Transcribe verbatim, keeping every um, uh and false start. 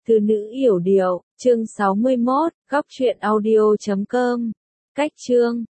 từ nữ yểu điệu, chương sáu mươi mốt, góc truyện audio chấm com. Cách chương